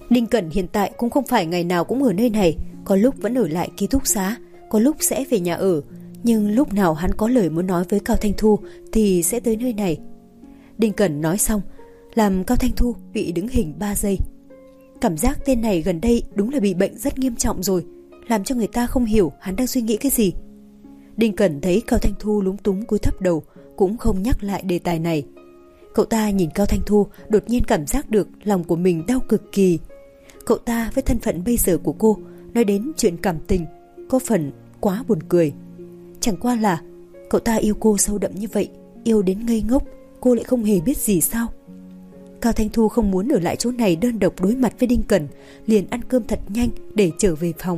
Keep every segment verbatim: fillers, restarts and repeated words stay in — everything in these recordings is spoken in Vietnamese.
Đinh Cẩn hiện tại cũng không phải ngày nào cũng ở nơi này, có lúc vẫn ở lại ký túc xá, có lúc sẽ về nhà ở, nhưng lúc nào hắn có lời muốn nói với Cao Thanh Thu thì sẽ tới nơi này. Đinh Cẩn nói xong, làm Cao Thanh Thu bị đứng hình ba giây. Cảm giác tên này gần đây đúng là bị bệnh rất nghiêm trọng rồi, làm cho người ta không hiểu hắn đang suy nghĩ cái gì. Đinh Cẩn thấy Cao Thanh Thu lúng túng cúi thấp đầu, cũng không nhắc lại đề tài này. Cậu ta nhìn Cao Thanh Thu, đột nhiên cảm giác được lòng của mình đau cực kỳ. Cậu ta với thân phận bây giờ của cô nói đến chuyện cảm tình có phần quá buồn cười. Chẳng qua là cậu ta yêu cô sâu đậm như vậy, yêu đến ngây ngốc, cô lại không hề biết gì sao. Cao Thanh Thu không muốn ở lại chỗ này đơn độc đối mặt với Đinh Cẩn, liền ăn cơm thật nhanh để trở về phòng.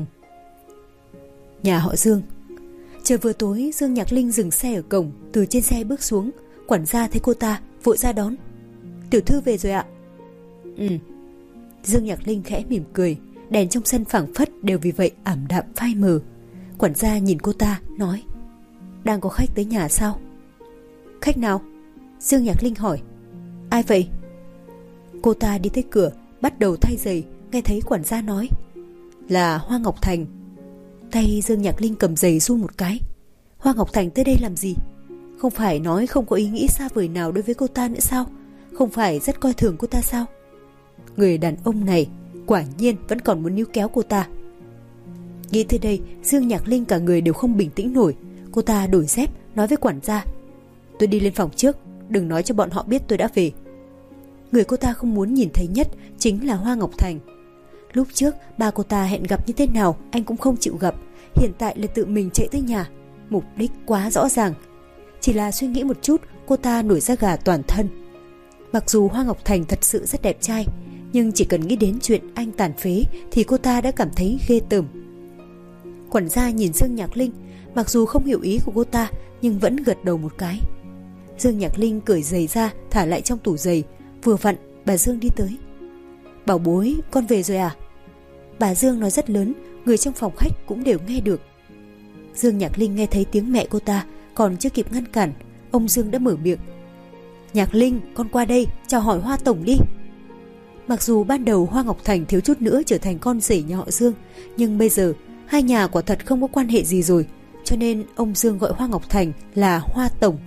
Nhà họ Dương. Trời vừa tối, Dương Nhạc Linh dừng xe ở cổng, từ trên xe bước xuống. Quản gia thấy cô ta vội ra đón. Tiểu thư về rồi ạ. Ừ. Dương Nhạc Linh khẽ mỉm cười, đèn trong sân phảng phất đều vì vậy ảm đạm phai mờ. Quản gia nhìn cô ta nói, đang có khách tới nhà sao? Khách nào? Dương Nhạc Linh hỏi. Ai vậy? Cô ta đi tới cửa, bắt đầu thay giày, nghe thấy quản gia nói, là Hoa Ngọc Thành. Tay Dương Nhạc Linh cầm giày run một cái. Hoa Ngọc Thành tới đây làm gì? Không phải nói không có ý nghĩ xa vời nào đối với cô ta nữa sao? Không phải rất coi thường cô ta sao? Người đàn ông này quả nhiên vẫn còn muốn níu kéo cô ta. Nghĩ tới đây, Dương Nhạc Linh cả người đều không bình tĩnh nổi. Cô ta đổi dép, nói với quản gia, tôi đi lên phòng trước, đừng nói cho bọn họ biết tôi đã về. Người cô ta không muốn nhìn thấy nhất chính là Hoa Ngọc Thành. Lúc trước ba cô ta hẹn gặp như thế nào anh cũng không chịu gặp, hiện tại là tự mình chạy tới nhà. Mục đích quá rõ ràng. Chỉ là suy nghĩ một chút, cô ta nổi da gà toàn thân. Mặc dù Hoa Ngọc Thành thật sự rất đẹp trai, nhưng chỉ cần nghĩ đến chuyện anh tàn phế thì cô ta đã cảm thấy ghê tởm. Quản gia nhìn Dương Nhạc Linh, mặc dù không hiểu ý của cô ta nhưng vẫn gật đầu một cái. Dương Nhạc Linh cởi giày ra thả lại trong tủ giày. Vừa vặn bà Dương đi tới. Bảo bối, con về rồi à? Bà Dương nói rất lớn, người trong phòng khách cũng đều nghe được. Dương Nhạc Linh nghe thấy tiếng mẹ cô ta, còn chưa kịp ngăn cản, ông Dương đã mở miệng. Nhạc Linh, con qua đây chào hỏi Hoa tổng đi. Mặc dù ban đầu Hoa Ngọc Thành thiếu chút nữa trở thành con rể nhà họ Dương, nhưng bây giờ hai nhà quả thật không có quan hệ gì rồi, cho nên ông Dương gọi Hoa Ngọc Thành là Hoa tổng.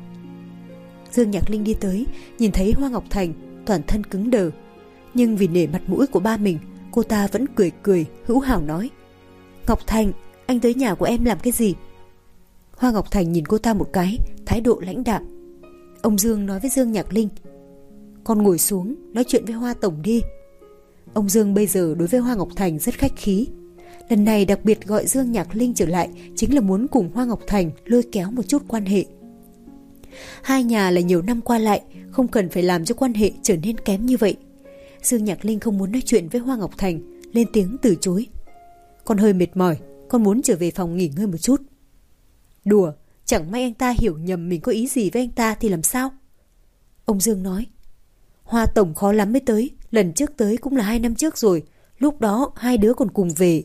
Dương Nhạc Linh đi tới, nhìn thấy Hoa Ngọc Thành, toàn thân cứng đờ, nhưng vì nể mặt mũi của ba mình, cô ta vẫn cười cười hữu hảo nói, Ngọc Thành, anh tới nhà của em làm cái gì? Hoa Ngọc Thành nhìn cô ta một cái, thái độ lãnh đạm. Ông Dương nói với Dương Nhạc Linh, con ngồi xuống nói chuyện với Hoa tổng đi. Ông Dương bây giờ đối với Hoa Ngọc Thành rất khách khí. Lần này đặc biệt gọi Dương Nhạc Linh trở lại chính là muốn cùng Hoa Ngọc Thành lôi kéo một chút quan hệ. Hai nhà là nhiều năm qua lại, không cần phải làm cho quan hệ trở nên kém như vậy. Dương Nhạc Linh không muốn nói chuyện với Hoa Ngọc Thành, lên tiếng từ chối. Con hơi mệt mỏi, con muốn trở về phòng nghỉ ngơi một chút. Đùa, chẳng may anh ta hiểu nhầm mình có ý gì với anh ta thì làm sao? Ông Dương nói, Hoa tổng khó lắm mới tới, lần trước tới cũng là hai năm trước rồi, lúc đó hai đứa còn cùng về.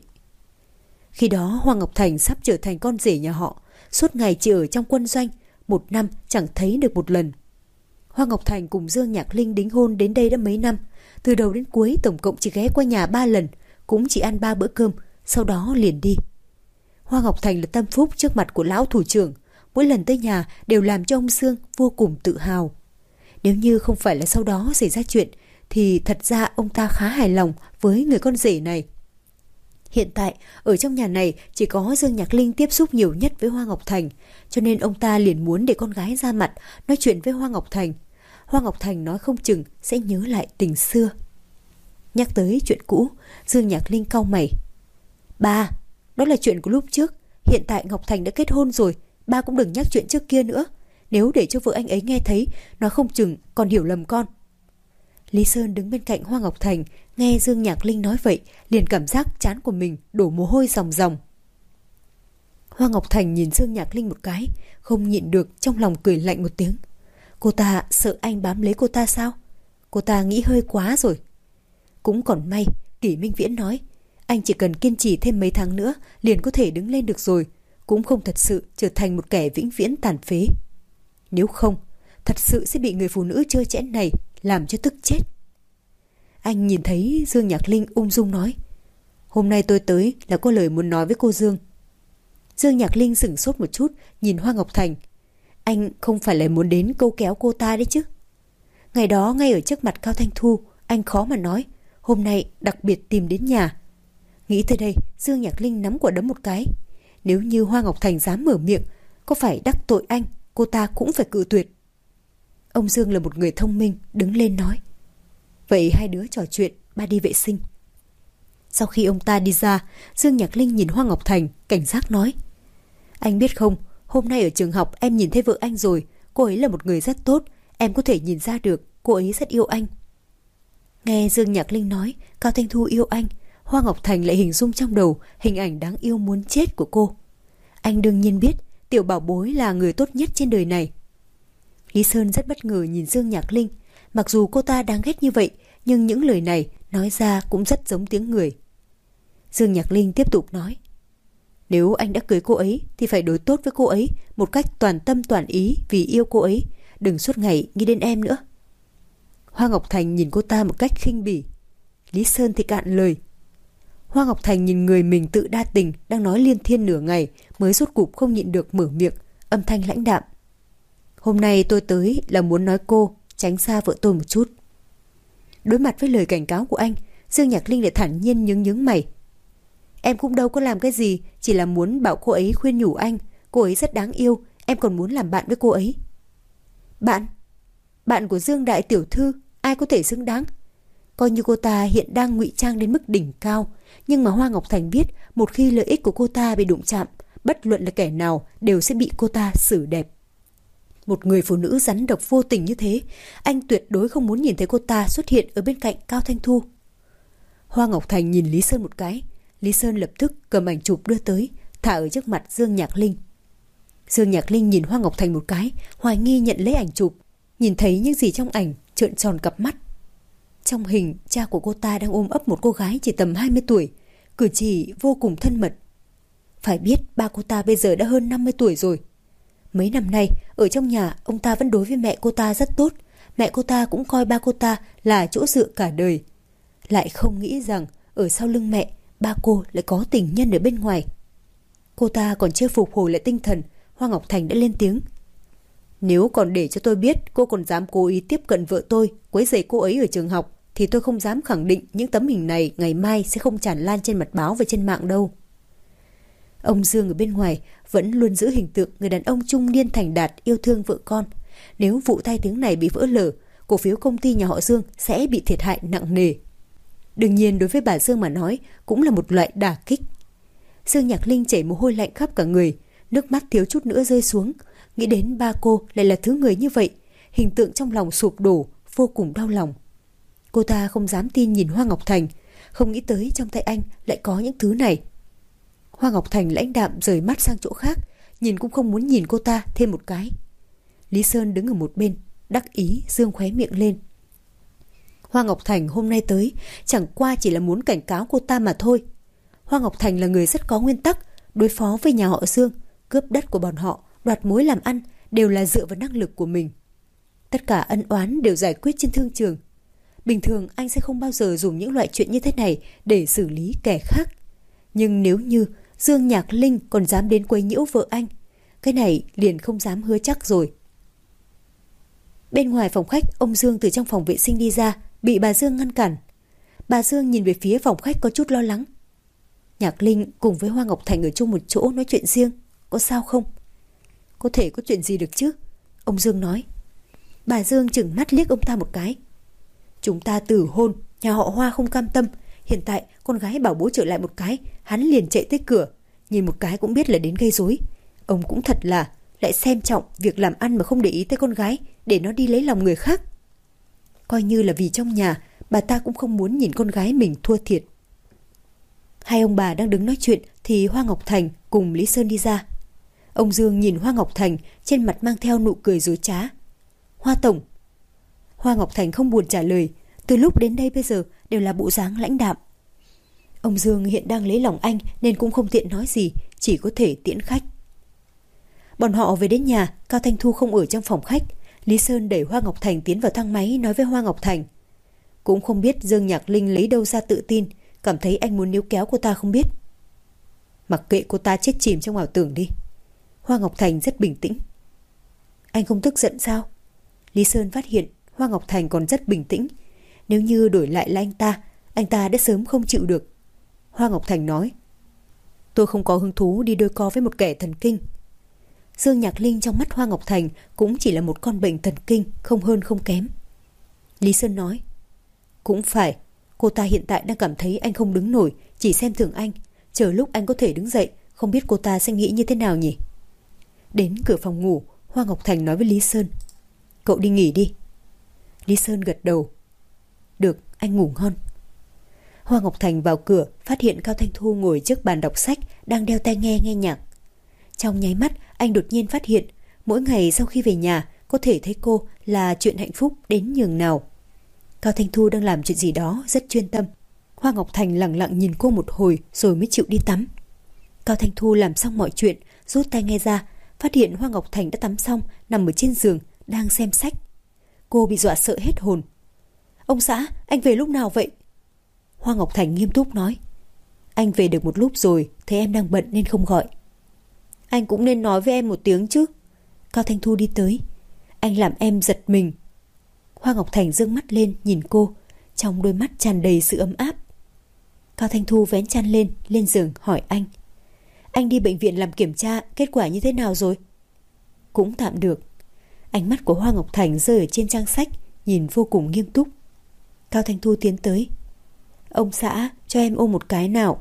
Khi đó Hoa Ngọc Thành sắp trở thành con rể nhà họ, suốt ngày chỉ ở trong quân doanh, một năm chẳng thấy được một lần. Hoa Ngọc Thành cùng Dương Nhạc Linh đính hôn đến đây đã mấy năm, từ đầu đến cuối tổng cộng chỉ ghé qua nhà ba lần, cũng chỉ ăn ba bữa cơm, sau đó liền đi. Hoa Ngọc Thành là tâm phúc trước mặt của lão thủ trưởng, mỗi lần tới nhà đều làm cho ông Dương vô cùng tự hào. Nếu như không phải là sau đó xảy ra chuyện thì thật ra ông ta khá hài lòng với người con rể này. Hiện tại ở trong nhà này chỉ có Dương Nhạc Linh tiếp xúc nhiều nhất với Hoa Ngọc Thành, cho nên ông ta liền muốn để con gái ra mặt nói chuyện với Hoa Ngọc Thành. Hoa Ngọc Thành nói không chừng sẽ nhớ lại tình xưa. Nhắc tới chuyện cũ, Dương Nhạc Linh cau mày. Ba, đó là chuyện của lúc trước, hiện tại Ngọc Thành đã kết hôn rồi, ba cũng đừng nhắc chuyện trước kia nữa. Nếu để cho vợ anh ấy nghe thấy, nó không chừng còn hiểu lầm con. Lý Sơn đứng bên cạnh Hoa Ngọc Thành, nghe Dương Nhạc Linh nói vậy, liền cảm giác trán của mình đổ mồ hôi ròng ròng. Hoa Ngọc Thành nhìn Dương Nhạc Linh một cái, không nhịn được trong lòng cười lạnh một tiếng. Cô ta sợ anh bám lấy cô ta sao? Cô ta nghĩ hơi quá rồi. Cũng còn may, Kỷ Minh Viễn nói, anh chỉ cần kiên trì thêm mấy tháng nữa liền có thể đứng lên được rồi, cũng không thật sự trở thành một kẻ vĩnh viễn tàn phế. Nếu không, thật sự sẽ bị người phụ nữ trơ trẽn này làm cho tức chết. Anh nhìn thấy Dương Nhạc Linh ung dung nói: "Hôm nay tôi tới là có lời muốn nói với cô Dương." Dương Nhạc Linh sửng sốt một chút, nhìn Hoa Ngọc Thành. Anh không phải là muốn đến câu kéo cô ta đấy chứ? Ngày đó ngay ở trước mặt Cao Thanh Thu, anh khó mà nói, hôm nay đặc biệt tìm đến nhà. Nghĩ tới đây, Dương Nhạc Linh nắm quả đấm một cái. Nếu như Hoa Ngọc Thành dám mở miệng, có phải đắc tội anh, cô ta cũng phải cự tuyệt. Ông Dương là một người thông minh, đứng lên nói: "Vậy hai đứa trò chuyện, ba đi vệ sinh." Sau khi ông ta đi ra, Dương Nhạc Linh nhìn Hoa Ngọc Thành, cảnh giác nói: "Anh biết không, hôm nay ở trường học em nhìn thấy vợ anh rồi, cô ấy là một người rất tốt, em có thể nhìn ra được cô ấy rất yêu anh." Nghe Dương Nhạc Linh nói Cao Thanh Thu yêu anh, Hoa Ngọc Thành lại hình dung trong đầu hình ảnh đáng yêu muốn chết của cô. Anh đương nhiên biết tiểu bảo bối là người tốt nhất trên đời này. Lý Sơn rất bất ngờ nhìn Dương Nhạc Linh, mặc dù cô ta đáng ghét như vậy, nhưng những lời này nói ra cũng rất giống tiếng người. Dương Nhạc Linh tiếp tục nói: "Nếu anh đã cưới cô ấy thì phải đối tốt với cô ấy một cách toàn tâm toàn ý vì yêu cô ấy, đừng suốt ngày nghĩ đến em nữa." Hoa Ngọc Thành nhìn cô ta một cách khinh bỉ. Lý Sơn thì cạn lời. Hoa Ngọc Thành nhìn người mình tự đa tình đang nói liên thiên nửa ngày mới rốt cục không nhịn được mở miệng, âm thanh lãnh đạm: "Hôm nay tôi tới là muốn nói cô tránh xa vợ tôi một chút." Đối mặt với lời cảnh cáo của anh, Dương Nhạc Linh lại thản nhiên nhướng nhướng mày: "Em cũng đâu có làm cái gì, chỉ là muốn bảo cô ấy khuyên nhủ anh, cô ấy rất đáng yêu, em còn muốn làm bạn với cô ấy." "Bạn? Bạn của Dương đại tiểu thư, ai có thể xứng đáng?" Coi như cô ta hiện đang ngụy trang đến mức đỉnh cao, nhưng mà Hoa Ngọc Thành biết một khi lợi ích của cô ta bị đụng chạm, bất luận là kẻ nào đều sẽ bị cô ta xử đẹp. Một người phụ nữ rắn độc vô tình như thế, anh tuyệt đối không muốn nhìn thấy cô ta xuất hiện ở bên cạnh Cao Thanh Thu. Hoa Ngọc Thành nhìn Lý Sơn một cái, Lý Sơn lập tức cầm ảnh chụp đưa tới, thả ở trước mặt Dương Nhạc Linh. Dương Nhạc Linh nhìn Hoa Ngọc Thành một cái, hoài nghi nhận lấy ảnh chụp, nhìn thấy những gì trong ảnh, trợn tròn cặp mắt. Trong hình, cha của cô ta đang ôm ấp một cô gái chỉ tầm hai mươi tuổi, cử chỉ vô cùng thân mật. Phải biết ba cô ta bây giờ đã hơn năm mươi tuổi rồi. Mấy năm nay, ở trong nhà, ông ta vẫn đối với mẹ cô ta rất tốt. Mẹ cô ta cũng coi ba cô ta là chỗ dựa cả đời. Lại không nghĩ rằng, ở sau lưng mẹ, ba cô lại có tình nhân ở bên ngoài. Cô ta còn chưa phục hồi lại tinh thần, Hoa Ngọc Thành đã lên tiếng: "Nếu còn để cho tôi biết cô còn dám cố ý tiếp cận vợ tôi, quấy rầy cô ấy ở trường học, thì tôi không dám khẳng định những tấm hình này ngày mai sẽ không tràn lan trên mặt báo và trên mạng đâu." Ông Dương ở bên ngoài vẫn luôn giữ hình tượng người đàn ông trung niên thành đạt yêu thương vợ con. Nếu vụ tai tiếng này bị vỡ lở, cổ phiếu công ty nhà họ Dương sẽ bị thiệt hại nặng nề. Đương nhiên đối với bà Dương mà nói cũng là một loại đả kích. Dương Nhạc Linh chảy mồ hôi lạnh khắp cả người, nước mắt thiếu chút nữa rơi xuống. Nghĩ đến ba cô lại là thứ người như vậy, hình tượng trong lòng sụp đổ, vô cùng đau lòng. Cô ta không dám tin nhìn Hoa Ngọc Thành, không nghĩ tới trong tay anh lại có những thứ này. Hoa Ngọc Thành lãnh đạm rời mắt sang chỗ khác, nhìn cũng không muốn nhìn cô ta thêm một cái. Lý Sơn đứng ở một bên, đắc ý dương khóe miệng lên. Hoa Ngọc Thành hôm nay tới chẳng qua chỉ là muốn cảnh cáo cô ta mà thôi. Hoa Ngọc Thành là người rất có nguyên tắc, đối phó với nhà họ Dương, cướp đất của bọn họ, đoạt mối làm ăn đều là dựa vào năng lực của mình. Tất cả ân oán đều giải quyết trên thương trường. Bình thường anh sẽ không bao giờ dùng những loại chuyện như thế này để xử lý kẻ khác. Nhưng nếu như Dương Nhạc Linh còn dám đến quấy nhiễu vợ anh, cái này liền không dám hứa chắc rồi. Bên ngoài phòng khách, ông Dương từ trong phòng vệ sinh đi ra, bị bà Dương ngăn cản. Bà Dương nhìn về phía phòng khách có chút lo lắng. Nhạc Linh cùng với Hoa Ngọc Thành ở chung một chỗ nói chuyện riêng, có sao không? Có thể có chuyện gì được chứ? Ông Dương nói. Bà Dương chừng mắt liếc ông ta một cái. Chúng ta từ hôn, nhà họ Hoa không cam tâm. Hiện tại con gái bảo bố trở lại một cái, hắn liền chạy tới cửa, nhìn một cái cũng biết là đến gây rối. Ông cũng thật là lại xem trọng việc làm ăn mà không để ý tới con gái, để nó đi lấy lòng người khác. Coi như là vì trong nhà, bà ta cũng không muốn nhìn con gái mình thua thiệt. Hai ông bà đang đứng nói chuyện thì Hoa Ngọc Thành cùng Lý Sơn đi ra. Ông Dương nhìn Hoa Ngọc Thành, trên mặt mang theo nụ cười dối trá. Hoa tổng. Hoa Ngọc Thành không buồn trả lời, từ lúc đến đây bây giờ đều là bộ dáng lãnh đạm. Ông Dương hiện đang lấy lòng anh nên cũng không tiện nói gì, chỉ có thể tiễn khách. Bọn họ về đến nhà, Cao Thanh Thu không ở trong phòng khách. Lý Sơn đẩy Hoa Ngọc Thành tiến vào thang máy, nói với Hoa Ngọc Thành: Cũng không biết Dương Nhạc Linh lấy đâu ra tự tin, cảm thấy anh muốn níu kéo cô ta không biết. Mặc kệ cô ta chết chìm trong ảo tưởng đi. Hoa Ngọc Thành rất bình tĩnh. Anh không tức giận sao? Lý Sơn phát hiện Hoa Ngọc Thành còn rất bình tĩnh. Nếu như đổi lại là anh ta, anh ta đã sớm không chịu được. Hoa Ngọc Thành nói, tôi không có hứng thú đi đôi co với một kẻ thần kinh. Dương Nhạc Linh trong mắt Hoa Ngọc Thành cũng chỉ là một con bệnh thần kinh, không hơn không kém. Lý Sơn nói, cũng phải, cô ta hiện tại đang cảm thấy anh không đứng nổi, chỉ xem thường anh. Chờ lúc anh có thể đứng dậy, không biết cô ta sẽ nghĩ như thế nào nhỉ? Đến cửa phòng ngủ, Hoa Ngọc Thành nói với Lý Sơn, cậu đi nghỉ đi. Lý Sơn gật đầu. Được, anh ngủ ngon. Hoa Ngọc Thành vào cửa, phát hiện Cao Thanh Thu ngồi trước bàn đọc sách, đang đeo tai nghe nghe nhạc. Trong nháy mắt, anh đột nhiên phát hiện, mỗi ngày sau khi về nhà, có thể thấy cô là chuyện hạnh phúc đến nhường nào. Cao Thanh Thu đang làm chuyện gì đó rất chuyên tâm. Hoa Ngọc Thành lặng lặng nhìn cô một hồi rồi mới chịu đi tắm. Cao Thanh Thu làm xong mọi chuyện, rút tai nghe ra, phát hiện Hoa Ngọc Thành đã tắm xong, nằm ở trên giường, đang xem sách. Cô bị dọa sợ hết hồn. Ông xã, anh về lúc nào vậy? Hoa Ngọc Thành nghiêm túc nói, anh về được một lúc rồi, thấy em đang bận nên không gọi. Anh cũng nên nói với em một tiếng chứ. Cao Thanh Thu đi tới. Anh làm em giật mình. Hoa Ngọc Thành giương mắt lên nhìn cô, trong đôi mắt tràn đầy sự ấm áp. Cao Thanh Thu vén chăn lên, lên giường hỏi anh, anh đi bệnh viện làm kiểm tra, kết quả như thế nào rồi? Cũng tạm được. Ánh mắt của Hoa Ngọc Thành rơi ở trên trang sách, nhìn vô cùng nghiêm túc. Cao Thanh Thu tiến tới, ông xã, cho em ôm một cái nào.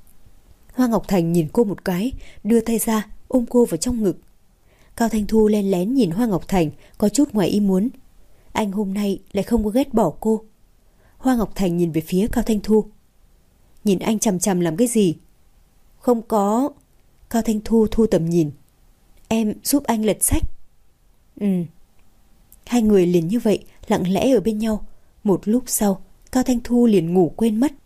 Hoa Ngọc Thành nhìn cô một cái, đưa tay ra ôm cô vào trong ngực. Cao Thanh Thu len lén nhìn Hoa Ngọc Thành, có chút ngoài ý muốn. Anh hôm nay lại không có ghét bỏ cô. Hoa Ngọc Thành nhìn về phía Cao Thanh Thu. Nhìn anh chằm chằm làm cái gì? Không có. Cao Thanh Thu thu tầm nhìn. Em giúp anh lật sách. Ừ. Hai người liền như vậy lặng lẽ ở bên nhau. Một lúc sau, Cao Thanh Thu liền ngủ quên mất.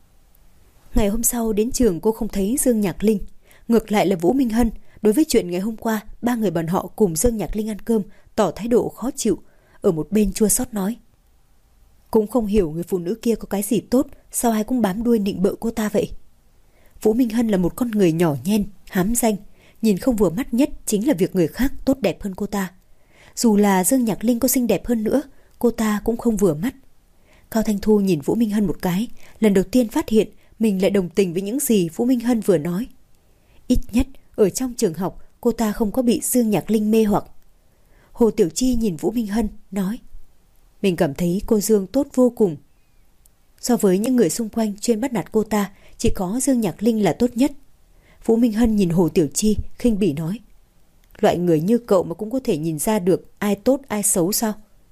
Ngày hôm sau đến trường cô không thấy Dương Nhạc Linh. Ngược lại là Vũ Minh Hân, đối với chuyện ngày hôm qua ba người bọn họ cùng Dương Nhạc Linh ăn cơm, tỏ thái độ khó chịu. Ở một bên chua xót nói, cũng không hiểu người phụ nữ kia có cái gì tốt, sao ai cũng bám đuôi nịnh bợ cô ta vậy. Vũ Minh Hân là một con người nhỏ nhen, hám danh, nhìn không vừa mắt nhất chính là việc người khác tốt đẹp hơn cô ta. Dù là Dương Nhạc Linh có xinh đẹp hơn nữa, cô ta cũng không vừa mắt. Cao Thanh Thu nhìn Vũ Minh Hân một cái, lần đầu tiên phát hiện mình lại đồng tình với những gì Vũ Minh Hân vừa nói. Ít nhất ở trong trường học cô ta không có bị Dương Nhạc Linh mê hoặc. Hồ Tiểu Chi nhìn Vũ Minh Hân nói, mình cảm thấy cô Dương tốt vô cùng. So với những người xung quanh chuyên bắt nạt cô ta, chỉ có Dương Nhạc Linh là tốt nhất. Vũ Minh Hân nhìn Hồ Tiểu Chi khinh bỉ nói, loại người như cậu mà cũng có thể nhìn ra được ai tốt ai xấu sao?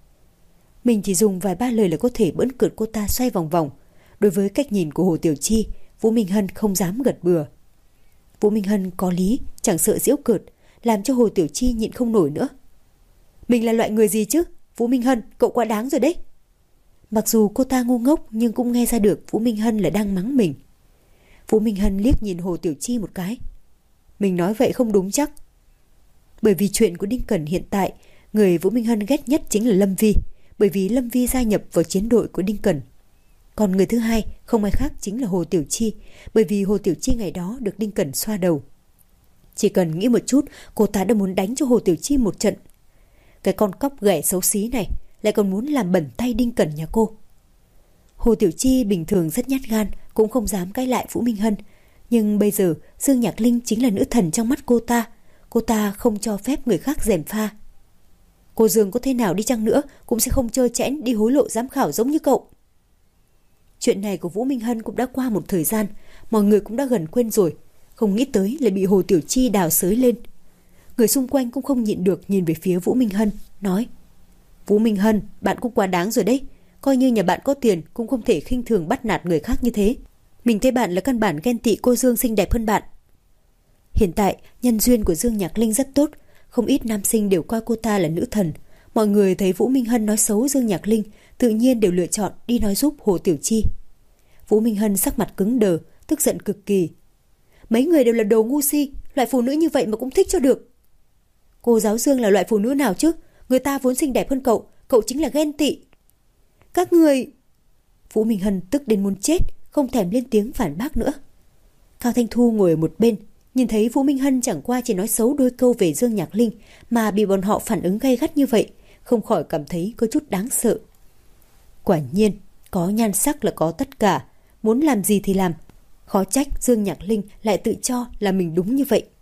Mình chỉ dùng vài ba lời là có thể bỡn cợt cô ta xoay vòng vòng. Đối với cách nhìn của Hồ Tiểu Chi, Vũ Minh Hân không dám gật bừa. Vũ Minh Hân có lý, chẳng sợ giễu cợt, làm cho Hồ Tiểu Chi nhịn không nổi nữa. Mình là loại người gì chứ? Vũ Minh Hân, cậu quá đáng rồi đấy. Mặc dù cô ta ngu ngốc nhưng cũng nghe ra được Vũ Minh Hân là đang mắng mình. Vũ Minh Hân liếc nhìn Hồ Tiểu Chi một cái. Mình nói vậy không đúng chắc. Bởi vì chuyện của Đinh Cẩn hiện tại, người Vũ Minh Hân ghét nhất chính là Lâm Vi, bởi vì Lâm Vi gia nhập vào chiến đội của Đinh Cẩn. Còn người thứ hai không ai khác chính là Hồ Tiểu Chi, bởi vì Hồ Tiểu Chi ngày đó được Đinh Cẩn xoa đầu. Chỉ cần nghĩ một chút, cô ta đã muốn đánh cho Hồ Tiểu Chi một trận. Cái con cóc ghẻ xấu xí này lại còn muốn làm bẩn tay Đinh Cẩn nhà cô. Hồ Tiểu Chi bình thường rất nhát gan, cũng không dám cãi lại Vũ Minh Hân. Nhưng bây giờ Dương Nhạc Linh chính là nữ thần trong mắt cô ta. Cô ta không cho phép người khác gièm pha. Cô Dương có thế nào đi chăng nữa cũng sẽ không trơ trẽn đi hối lộ giám khảo giống như cậu. Chuyện này của Vũ Minh Hân cũng đã qua một thời gian, mọi người cũng đã gần quên rồi. Không nghĩ tới lại bị Hồ Tiểu Chi đào xới lên. Người xung quanh cũng không nhịn được nhìn về phía Vũ Minh Hân, nói, Vũ Minh Hân, bạn cũng quá đáng rồi đấy. Coi như nhà bạn có tiền cũng không thể khinh thường bắt nạt người khác như thế. Mình thấy bạn là căn bản ghen tị cô Dương xinh đẹp hơn bạn. Hiện tại nhân duyên của Dương Nhạc Linh rất tốt, không ít nam sinh đều coi cô ta là nữ thần. Mọi người thấy Vũ Minh Hân nói xấu Dương Nhạc Linh, tự nhiên đều lựa chọn đi nói giúp Hồ Tiểu Chi. Vũ Minh Hân sắc mặt cứng đờ, tức giận cực kỳ. Mấy người đều là đồ ngu si, loại phụ nữ như vậy mà cũng thích cho được. Cô giáo Dương là loại phụ nữ nào chứ? Người ta vốn xinh đẹp hơn cậu, cậu chính là ghen tị. Các người... Vũ Minh Hân tức đến muốn chết, không thèm lên tiếng phản bác nữa. Cao Thanh Thu ngồi ở một bên, nhìn thấy Vũ Minh Hân chẳng qua chỉ nói xấu đôi câu về Dương Nhạc Linh mà bị bọn họ phản ứng gay gắt như vậy, không khỏi cảm thấy có chút đáng sợ. Quả nhiên, có nhan sắc là có tất cả, muốn làm gì thì làm. Khó trách Dương Nhạc Linh lại tự cho là mình đúng như vậy.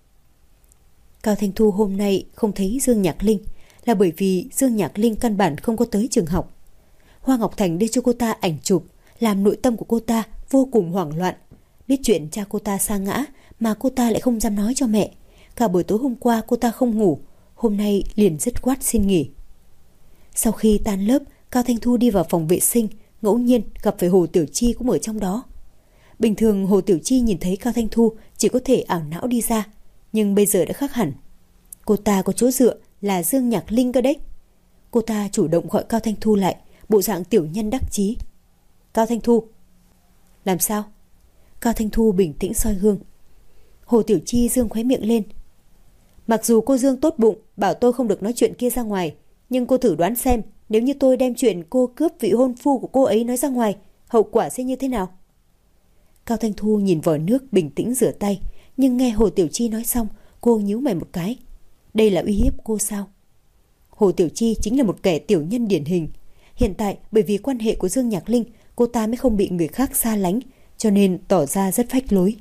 Cao Thanh Thu hôm nay không thấy Dương Nhạc Linh là bởi vì Dương Nhạc Linh căn bản không có tới trường học. Hoa Ngọc Thành đưa cho cô ta ảnh chụp, làm nội tâm của cô ta vô cùng hoảng loạn. Biết chuyện cha cô ta sa ngã mà cô ta lại không dám nói cho mẹ. Cả buổi tối hôm qua cô ta không ngủ, hôm nay liền dứt khoát xin nghỉ. Sau khi tan lớp, Cao Thanh Thu đi vào phòng vệ sinh, ngẫu nhiên gặp phải Hồ Tiểu Chi cũng ở trong đó. Bình thường Hồ Tiểu Chi nhìn thấy Cao Thanh Thu chỉ có thể ảo não đi ra, nhưng bây giờ đã khác hẳn. Cô ta có chỗ dựa là Dương Nhạc Linh cơ đấy. Cô ta chủ động gọi Cao Thanh Thu lại, bộ dạng tiểu nhân đắc chí. Cao Thanh Thu. Làm sao? Cao Thanh Thu bình tĩnh soi gương. Hồ Tiểu Chi dương khóe miệng lên. Mặc dù cô Dương tốt bụng bảo tôi không được nói chuyện kia ra ngoài, nhưng cô thử đoán xem, nếu như tôi đem chuyện cô cướp vị hôn phu của cô ấy nói ra ngoài, hậu quả sẽ như thế nào? Cao Thanh Thu nhìn vòi nước bình tĩnh rửa tay, nhưng nghe Hồ Tiểu Chi nói xong, cô nhíu mày một cái. Đây là uy hiếp cô sao? Hồ Tiểu Chi chính là một kẻ tiểu nhân điển hình. Hiện tại bởi vì quan hệ của Dương Nhạc Linh, cô ta mới không bị người khác xa lánh, cho nên tỏ ra rất phách lối.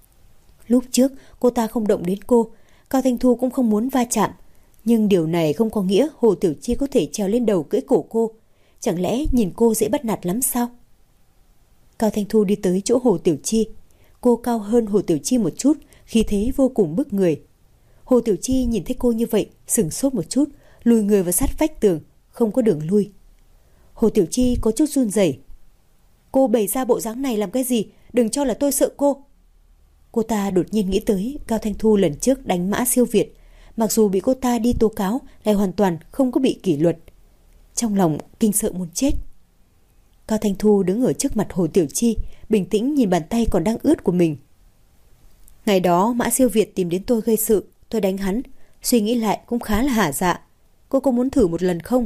Lúc trước cô ta không động đến cô, Cao Thanh Thu cũng không muốn va chạm, nhưng điều này không có nghĩa Hồ Tiểu Chi có thể trèo lên đầu cưỡi cổ cô. Chẳng lẽ nhìn cô dễ bắt nạt lắm sao? Cao Thanh Thu đi tới chỗ Hồ Tiểu Chi. Cô cao hơn Hồ Tiểu Chi một chút, khí thế vô cùng bức người. Hồ Tiểu Chi nhìn thấy cô như vậy, sửng sốt một chút, lùi người vào sát vách tường, không có đường lui. Hồ Tiểu Chi có chút run rẩy. Cô bày ra bộ dáng này làm cái gì? Đừng cho là tôi sợ cô. Cô ta đột nhiên nghĩ tới Cao Thanh Thu lần trước đánh Mã Siêu Việt, mặc dù bị cô ta đi tố cáo lại hoàn toàn không có bị kỷ luật. Trong lòng kinh sợ muốn chết. Cao Thanh Thu đứng ở trước mặt Hồ Tiểu Chi, bình tĩnh nhìn bàn tay còn đang ướt của mình. Ngày đó Mã Siêu Việt tìm đến tôi gây sự, tôi đánh hắn. Suy nghĩ lại cũng khá là hả dạ. Cô có muốn thử một lần không?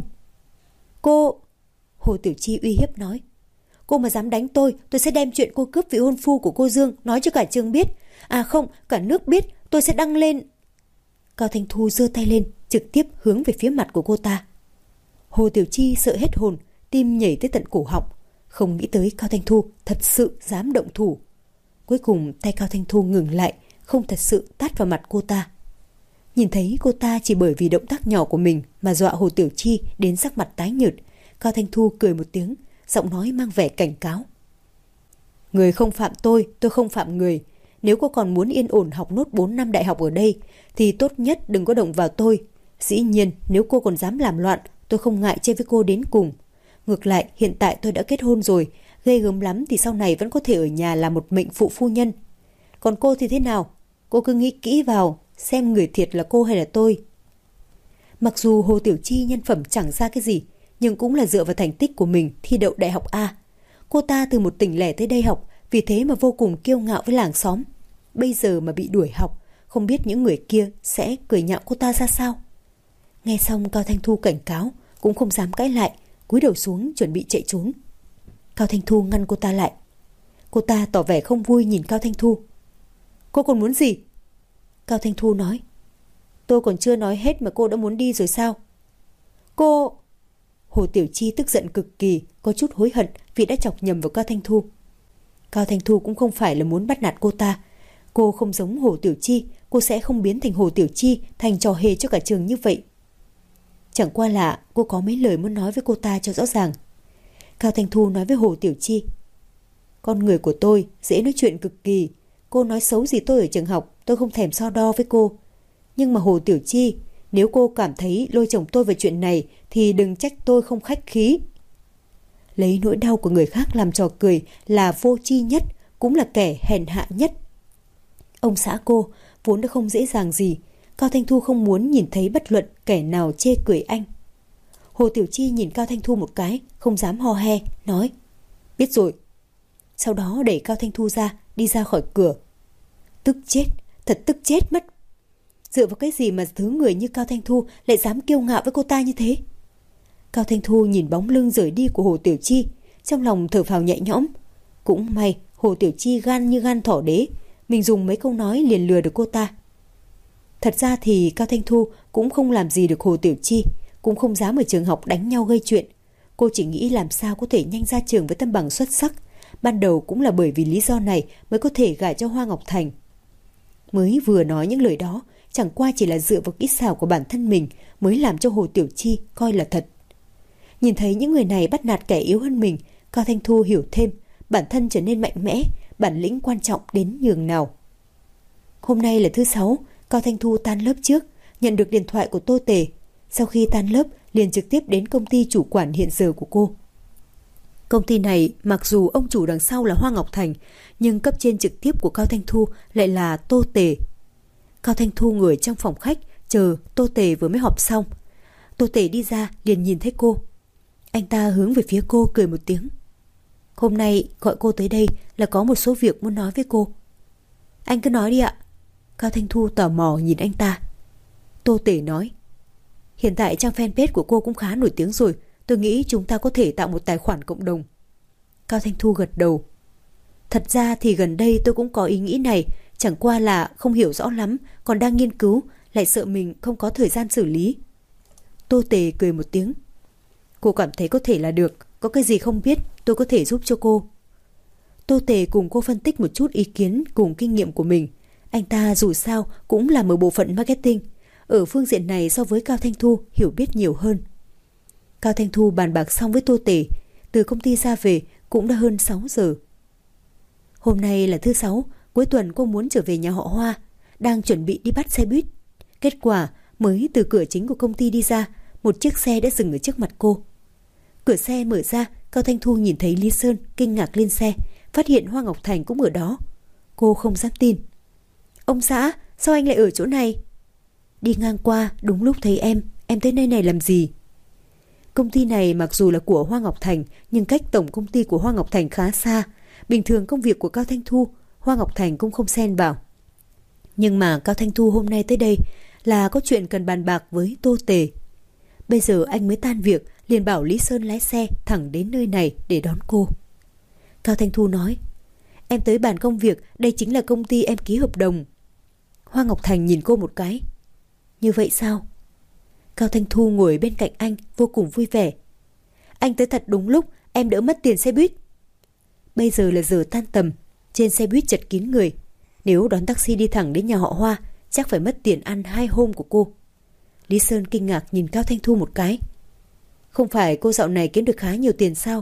Cô... Hồ Tiểu Chi uy hiếp nói. Cô mà dám đánh tôi, tôi sẽ đem chuyện cô cướp vị hôn phu của cô Dương nói cho cả trường biết. À không, cả nước biết, tôi sẽ đăng lên. Cao Thanh Thu giơ tay lên, trực tiếp hướng về phía mặt của cô ta. Hồ Tiểu Chi sợ hết hồn, tim nhảy tới tận cổ họng. Không nghĩ tới Cao Thanh Thu thật sự dám động thủ. Cuối cùng tay Cao Thanh Thu ngừng lại, không thật sự tát vào mặt cô ta. Nhìn thấy cô ta chỉ bởi vì động tác nhỏ của mình mà dọa Hồ Tiểu Chi đến sắc mặt tái nhợt, Cao Thanh Thu cười một tiếng, giọng nói mang vẻ cảnh cáo. Người không phạm tôi, tôi không phạm người. Nếu cô còn muốn yên ổn học nốt bốn năm đại học ở đây, thì tốt nhất đừng có động vào tôi. Dĩ nhiên, nếu cô còn dám làm loạn, tôi không ngại chơi với cô đến cùng. Ngược lại, hiện tại tôi đã kết hôn rồi, ghê gớm lắm thì sau này vẫn có thể ở nhà làm một mệnh phụ phu nhân. Còn cô thì thế nào? Cô cứ nghĩ kỹ vào, xem người thiệt là cô hay là tôi. Mặc dù Hồ Tiểu Chi nhân phẩm chẳng ra cái gì, nhưng cũng là dựa vào thành tích của mình thi đậu đại học A. Cô ta từ một tỉnh lẻ tới đây học, vì thế mà vô cùng kiêu ngạo với làng xóm. Bây giờ mà bị đuổi học, không biết những người kia sẽ cười nhạo cô ta ra sao. Nghe xong Cao Thanh Thu cảnh cáo, cũng không dám cãi lại, cúi đầu xuống chuẩn bị chạy trốn. Cao Thanh Thu ngăn cô ta lại. Cô ta tỏ vẻ không vui nhìn Cao Thanh Thu. Cô còn muốn gì? Cao Thanh Thu nói. Tôi còn chưa nói hết mà cô đã muốn đi rồi sao? Cô... Hồ Tiểu Chi tức giận cực kỳ, có chút hối hận vì đã chọc nhầm vào Cao Thanh Thu. Cao Thanh Thu cũng không phải là muốn bắt nạt cô ta. Cô không giống Hồ Tiểu Chi, cô sẽ không biến thành Hồ Tiểu Chi thành trò hề cho cả trường như vậy. Chẳng qua là cô có mấy lời muốn nói với cô ta cho rõ ràng. Cao Thanh Thu nói với Hồ Tiểu Chi. Con người của tôi dễ nói chuyện cực kỳ. Cô nói xấu gì tôi ở trường học, tôi không thèm so đo với cô. Nhưng mà Hồ Tiểu Chi, nếu cô cảm thấy lôi chồng tôi vào chuyện này thì đừng trách tôi không khách khí. Lấy nỗi đau của người khác làm trò cười là vô tri nhất, cũng là kẻ hèn hạ nhất. Ông xã cô vốn đã không dễ dàng gì. Cao Thanh Thu không muốn nhìn thấy bất luận kẻ nào chê cười anh. Hồ Tiểu Chi nhìn Cao Thanh Thu một cái, không dám ho he, nói. Biết rồi. Sau đó đẩy Cao Thanh Thu ra, đi ra khỏi cửa. Tức chết, thật tức chết mất. Dựa vào cái gì mà thứ người như Cao Thanh Thu lại dám kiêu ngạo với cô ta như thế? Cao Thanh Thu nhìn bóng lưng rời đi của Hồ Tiểu Chi, trong lòng thở phào nhẹ nhõm. Cũng may Hồ Tiểu Chi gan như gan thỏ đế, mình dùng mấy câu nói liền lừa được cô ta. Thật ra thì Cao Thanh Thu cũng không làm gì được Hồ Tiểu Chi, cũng không dám ở trường học đánh nhau gây chuyện. Cô chỉ nghĩ làm sao có thể nhanh ra trường với tấm bằng xuất sắc. Ban đầu cũng là bởi vì lý do này mới có thể gả cho Hoa Ngọc Thành. Mới vừa nói những lời đó, chẳng qua chỉ là dựa vào kỹ xảo của bản thân mình mới làm cho Hồ Tiểu Chi coi là thật. Nhìn thấy những người này bắt nạt kẻ yếu hơn mình, Cao Thanh Thu hiểu thêm bản thân trở nên mạnh mẽ, bản lĩnh quan trọng đến nhường nào. Hôm nay là thứ sáu, Cao Thanh Thu tan lớp trước, nhận được điện thoại của Tô Tề. Sau khi tan lớp, liền trực tiếp đến công ty chủ quản hiện giờ của cô. Công ty này mặc dù ông chủ đằng sau là Hoa Ngọc Thành, nhưng cấp trên trực tiếp của Cao Thanh Thu lại là Tô Tề. Cao Thanh Thu ngồi trong phòng khách chờ Tô Tề vừa mới họp xong. Tô Tề đi ra liền nhìn thấy cô. Anh ta hướng về phía cô cười một tiếng. Hôm nay gọi cô tới đây là có một số việc muốn nói với cô. Anh cứ nói đi ạ. Cao Thanh Thu tò mò nhìn anh ta. Tô Tề nói. Hiện tại trang fanpage của cô cũng khá nổi tiếng rồi, tôi nghĩ chúng ta có thể tạo một tài khoản cộng đồng. Cao Thanh Thu gật đầu. Thật ra thì gần đây tôi cũng có ý nghĩ này, chẳng qua là không hiểu rõ lắm, còn đang nghiên cứu, lại sợ mình không có thời gian xử lý. Tô Tề cười một tiếng. Cô cảm thấy có thể là được, có cái gì không biết tôi có thể giúp cho cô. Tô Tề cùng cô phân tích một chút ý kiến cùng kinh nghiệm của mình. Anh ta dù sao cũng là một bộ phận marketing, ở phương diện này so với Cao Thanh Thu hiểu biết nhiều hơn. Cao Thanh Thu bàn bạc xong với Tô Tề, từ công ty ra về cũng đã hơn sáu giờ. Hôm nay là thứ sáu, cuối tuần cô muốn trở về nhà họ Hoa, đang chuẩn bị đi bắt xe buýt. Kết quả mới từ cửa chính của công ty đi ra, một chiếc xe đã dừng ở trước mặt cô. Cửa xe mở ra, Cao Thanh Thu nhìn thấy Lý Sơn kinh ngạc lên xe, phát hiện Hoa Ngọc Thành cũng ở đó. Cô không dám tin. Ông xã, sao anh lại ở chỗ này? Đi ngang qua, đúng lúc thấy em, em tới nơi này làm gì? Công ty này mặc dù là của Hoa Ngọc Thành, nhưng cách tổng công ty của Hoa Ngọc Thành khá xa. Bình thường công việc của Cao Thanh Thu, Hoa Ngọc Thành cũng không xen vào. Nhưng mà Cao Thanh Thu hôm nay tới đây là có chuyện cần bàn bạc với Tô Tề. Bây giờ anh mới tan việc, liền bảo Lý Sơn lái xe thẳng đến nơi này để đón cô. Cao Thanh Thu nói, em tới bàn công việc, đây chính là công ty em ký hợp đồng. Hoa Ngọc Thành nhìn cô một cái. Như vậy sao? Cao Thanh Thu ngồi bên cạnh anh vô cùng vui vẻ. Anh tới thật đúng lúc, em đỡ mất tiền xe buýt. Bây giờ là giờ tan tầm, trên xe buýt chật kín người. Nếu đón taxi đi thẳng đến nhà họ Hoa, chắc phải mất tiền ăn hai hôm của cô. Lý Sơn kinh ngạc nhìn Cao Thanh Thu một cái. Không phải cô dạo này kiếm được khá nhiều tiền sao?